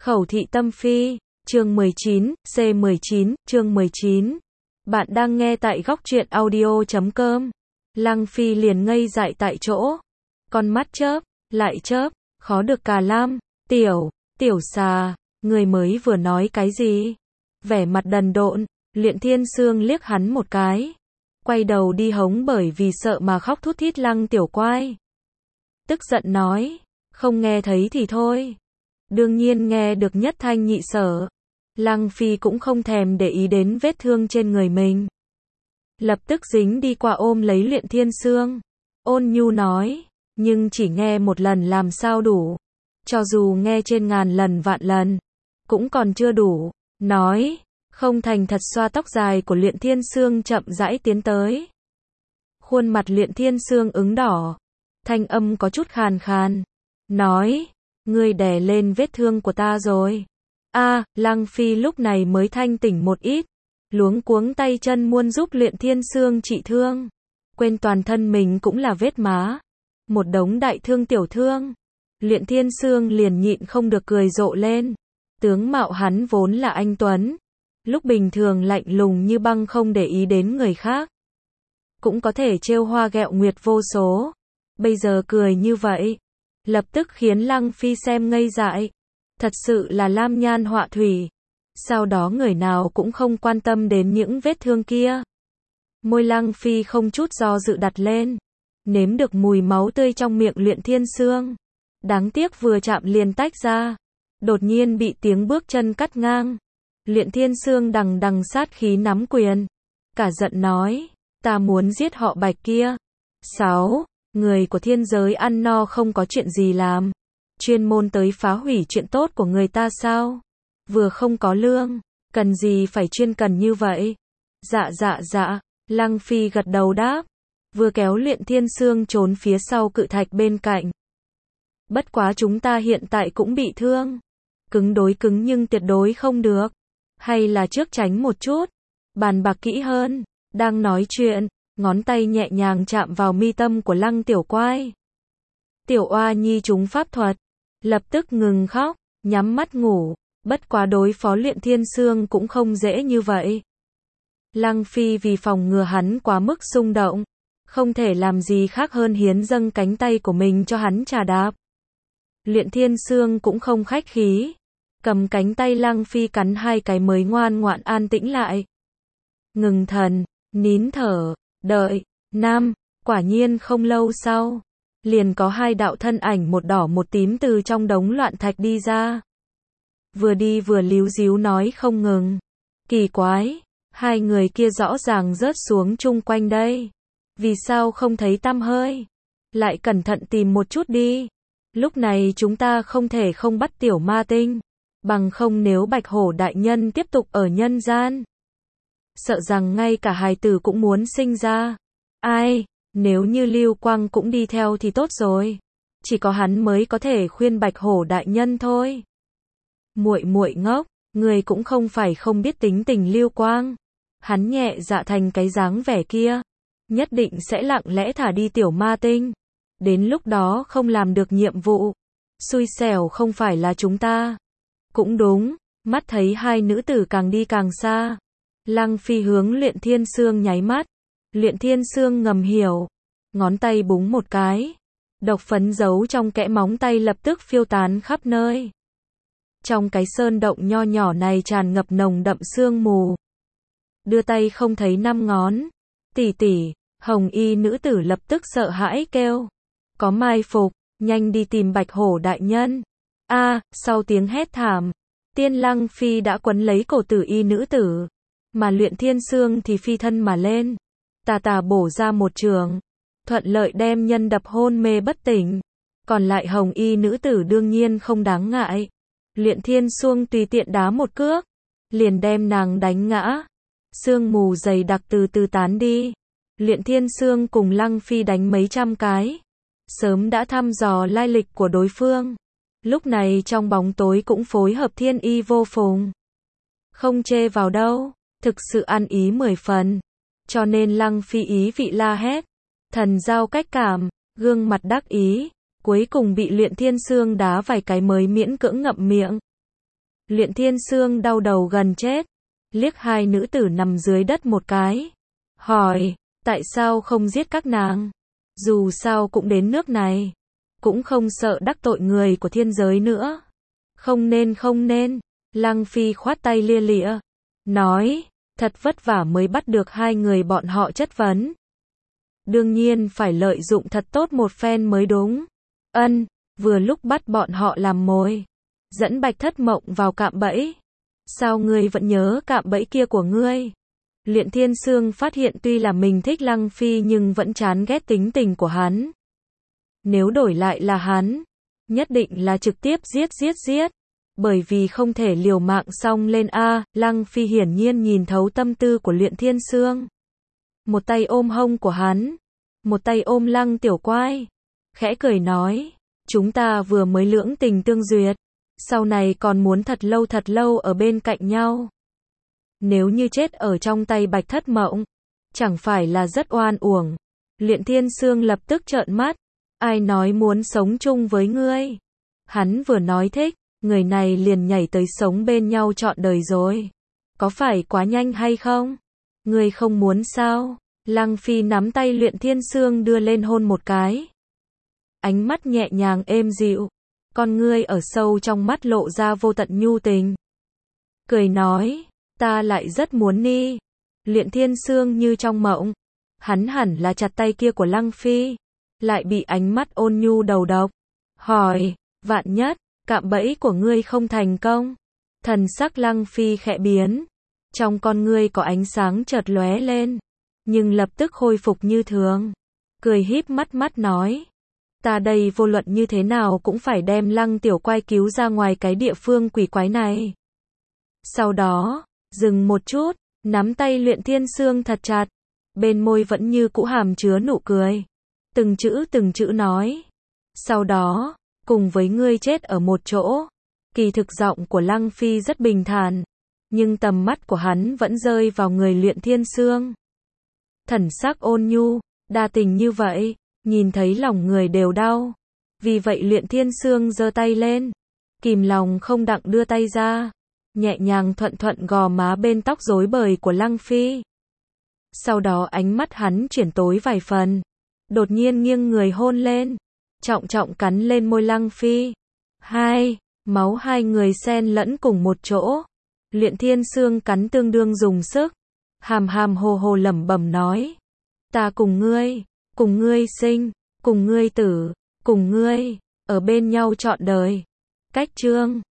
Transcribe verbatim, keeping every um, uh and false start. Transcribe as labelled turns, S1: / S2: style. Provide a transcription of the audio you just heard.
S1: Khẩu thị tâm phi, chương mười chín, C mười chín, chương mười chín. Bạn đang nghe tại góc truyện audio chấm com. Lăng Phi liền ngây dại tại chỗ. Con mắt chớp, lại chớp, khó được cà lam, tiểu, tiểu xà, người mới vừa nói cái gì? Vẻ mặt đần độn, Luyện Thiên Sương liếc hắn một cái. Quay đầu đi hống bởi vì sợ mà khóc thút thít Lăng tiểu quái. Tức giận nói, không nghe thấy thì thôi. Đương nhiên nghe được nhất thanh nhị sở. Lăng Phi cũng không thèm để ý đến vết thương trên người mình. Lập tức dính đi qua ôm lấy Luyện Thiên Sương. Ôn nhu nói, nhưng chỉ nghe một lần làm sao đủ. Cho dù nghe trên ngàn lần vạn lần, cũng còn chưa đủ. Nói, không thành thật xoa tóc dài của Luyện Thiên Sương chậm rãi tiến tới. Khuôn mặt Luyện Thiên Sương ứng đỏ. Thanh âm có chút khàn khàn. Nói, ngươi đè lên vết thương của ta rồi. A, à, Lăng Phi lúc này mới thanh tỉnh một ít. Luống cuống tay chân muốn giúp Luyện Thiên Sương trị thương. Quên toàn thân mình cũng là vết má. Một đống đại thương tiểu thương. Luyện Thiên Sương liền nhịn không được cười rộ lên. Tướng mạo hắn vốn là anh tuấn. Lúc bình thường lạnh lùng như băng không để ý đến người khác. Cũng có thể trêu hoa ghẹo nguyệt vô số. Bây giờ cười như vậy. Lập tức khiến Lăng Phi xem ngây dại. Thật sự là lam nhan họa thủy. Sau đó người nào cũng không quan tâm đến những vết thương kia. Môi Lăng Phi không chút do dự đặt lên. Nếm được mùi máu tươi trong miệng Luyện Thiên Sương. Đáng tiếc vừa chạm liền tách ra. Đột nhiên bị tiếng bước chân cắt ngang. Luyện Thiên Sương đằng đằng sát khí nắm quyền. Cả giận nói, ta muốn giết họ Bạch kia. Sáu. Người của thiên giới ăn no không có chuyện gì làm. Chuyên môn tới phá hủy chuyện tốt của người ta sao? Vừa không có lương, cần gì phải chuyên cần như vậy? Dạ dạ dạ, Lăng Phi gật đầu đáp. Vừa kéo Luyện Thiên Sương trốn phía sau cự thạch bên cạnh. Bất quá chúng ta hiện tại cũng bị thương. Cứng đối cứng nhưng tuyệt đối không được. Hay là trước tránh một chút. Bàn bạc kỹ hơn. Đang nói chuyện. Ngón tay nhẹ nhàng chạm vào mi tâm của Lăng tiểu quái. Tiểu oa nhi trúng pháp thuật. Lập tức ngừng khóc, nhắm mắt ngủ. Bất quá đối phó Luyện Thiên Sương cũng không dễ như vậy. Lăng Phi vì phòng ngừa hắn quá mức xung động. Không thể làm gì khác hơn hiến dâng cánh tay của mình cho hắn trà đạp. Luyện Thiên Sương cũng không khách khí. Cầm cánh tay Lăng Phi cắn hai cái mới ngoan ngoãn an tĩnh lại. Ngừng thần, nín thở. Đợi, nam, quả nhiên không lâu sau, liền có hai đạo thân ảnh một đỏ một tím từ trong đống loạn thạch đi ra. Vừa đi vừa líu díu nói không ngừng. Kỳ quái, hai người kia rõ ràng rớt xuống chung quanh đây. Vì sao không thấy tăm hơi? Lại cẩn thận tìm một chút đi. Lúc này chúng ta không thể không bắt tiểu ma tinh. Bằng không nếu Bạch Hổ đại nhân tiếp tục ở nhân gian. Sợ rằng ngay cả hài tử cũng muốn sinh ra. Ai, nếu như Lưu Quang cũng đi theo thì tốt rồi. Chỉ có hắn mới có thể khuyên Bạch Hổ đại nhân thôi. Muội muội ngốc, người cũng không phải không biết tính tình Lưu Quang. Hắn nhẹ dạ thành cái dáng vẻ kia, nhất định sẽ lặng lẽ thả đi tiểu ma tinh. Đến lúc đó không làm được nhiệm vụ, xui xẻo không phải là chúng ta. Cũng đúng, mắt thấy hai nữ tử càng đi càng xa. Lăng Phi hướng Luyện Thiên Sương nháy mắt. Luyện Thiên Sương ngầm hiểu. Ngón tay búng một cái. Độc phấn giấu trong kẽ móng tay lập tức phiêu tán khắp nơi. Trong cái sơn động nho nhỏ này tràn ngập nồng đậm sương mù. Đưa tay không thấy năm ngón. Tỷ tỷ, hồng y nữ tử lập tức sợ hãi kêu. Có mai phục, nhanh đi tìm Bạch Hổ đại nhân. A, à, sau tiếng hét thảm, Tiên Lăng Phi đã quấn lấy cổ tử y nữ tử. Mà Luyện Thiên Sương thì phi thân mà lên. Tà tà bổ ra một trường. Thuận lợi đem nhân đập hôn mê bất tỉnh. Còn lại hồng y nữ tử đương nhiên không đáng ngại. Luyện Thiên Sương tùy tiện đá một cước. Liền đem nàng đánh ngã. Sương mù dày đặc từ từ tán đi. Luyện Thiên Sương cùng Lăng Phi đánh mấy trăm cái. Sớm đã thăm dò lai lịch của đối phương. Lúc này trong bóng tối cũng phối hợp thiên y vô phùng. Không chê vào đâu. Thực sự ăn ý mười phần. Cho nên Lăng Phi ý vị la hét. Thần giao cách cảm, gương mặt đắc ý. Cuối cùng bị Luyện Thiên Sương đá vài cái mới miễn cưỡng ngậm miệng. Luyện Thiên Sương đau đầu gần chết, liếc hai nữ tử nằm dưới đất một cái. Hỏi, tại sao không giết các nàng? Dù sao cũng đến nước này, cũng không sợ đắc tội người của thiên giới nữa. Không nên không nên, Lăng Phi khoát tay lia lịa, nói, thật vất vả mới bắt được hai người bọn họ chất vấn. Đương nhiên phải lợi dụng thật tốt một phen mới đúng. Ân, vừa lúc bắt bọn họ làm mồi, dẫn Bạch Thất Mộng vào cạm bẫy. Sao ngươi vẫn nhớ cạm bẫy kia của ngươi? Luyện Thiên Sương phát hiện tuy là mình thích Lăng Phi nhưng vẫn chán ghét tính tình của hắn. Nếu đổi lại là hắn, nhất định là trực tiếp giết giết giết. Bởi vì không thể liều mạng xong lên a. Lăng Phi hiển nhiên nhìn thấu tâm tư của Luyện Thiên Sương. Một tay ôm hông của hắn, một tay ôm Lăng Tiểu Quái, khẽ cười nói, chúng ta vừa mới lưỡng tình tương duyệt, sau này còn muốn thật lâu thật lâu ở bên cạnh nhau. Nếu như chết ở trong tay Bạch Thất Mộng, chẳng phải là rất oan uổng. Luyện Thiên Sương lập tức trợn mắt, ai nói muốn sống chung với ngươi? Hắn vừa nói thích, người này liền nhảy tới sống bên nhau trọn đời rồi. Có phải quá nhanh hay không? Ngươi không muốn sao? Lăng Phi nắm tay Luyện Thiên Sương đưa lên hôn một cái. Ánh mắt nhẹ nhàng êm dịu, con ngươi ở sâu trong mắt lộ ra vô tận nhu tình. Cười nói, ta lại rất muốn ni. Luyện Thiên Sương như trong mộng, hắn hẳn là chặt tay kia của Lăng Phi, lại bị ánh mắt ôn nhu đầu độc. Hỏi, vạn nhất, cạm bẫy của ngươi không thành công. Thần sắc Lăng Phi khẽ biến, trong con ngươi có ánh sáng chợt lóe lên, nhưng lập tức khôi phục như thường. Cười híp mắt mắt nói, ta đây vô luận như thế nào cũng phải đem Lăng Tiểu Quái cứu ra ngoài cái địa phương quỷ quái này. Sau đó, dừng một chút, nắm tay Luyện Thiên Sương thật chặt, bên môi vẫn như cũ hàm chứa nụ cười. Từng chữ từng chữ nói, sau đó, cùng với ngươi chết ở một chỗ. Kỳ thực giọng của Lăng Phi rất bình thản, nhưng tầm mắt của hắn vẫn rơi vào người Luyện Thiên Sương. Thần sắc ôn nhu, đa tình như vậy, nhìn thấy lòng người đều đau. Vì vậy Luyện Thiên Sương giơ tay lên, kìm lòng không đặng đưa tay ra, nhẹ nhàng thuận thuận gò má bên tóc rối bời của Lăng Phi. Sau đó ánh mắt hắn chuyển tối vài phần, đột nhiên nghiêng người hôn lên, trọng trọng cắn lên môi Lăng Phi. Hai, máu hai người xen lẫn cùng một chỗ. Luyện Thiên Sương cắn tương đương dùng sức, hàm hàm hồ hồ lẩm bẩm nói, ta cùng ngươi, cùng ngươi sinh, cùng ngươi tử, cùng ngươi, ở bên nhau trọn đời. Cách chương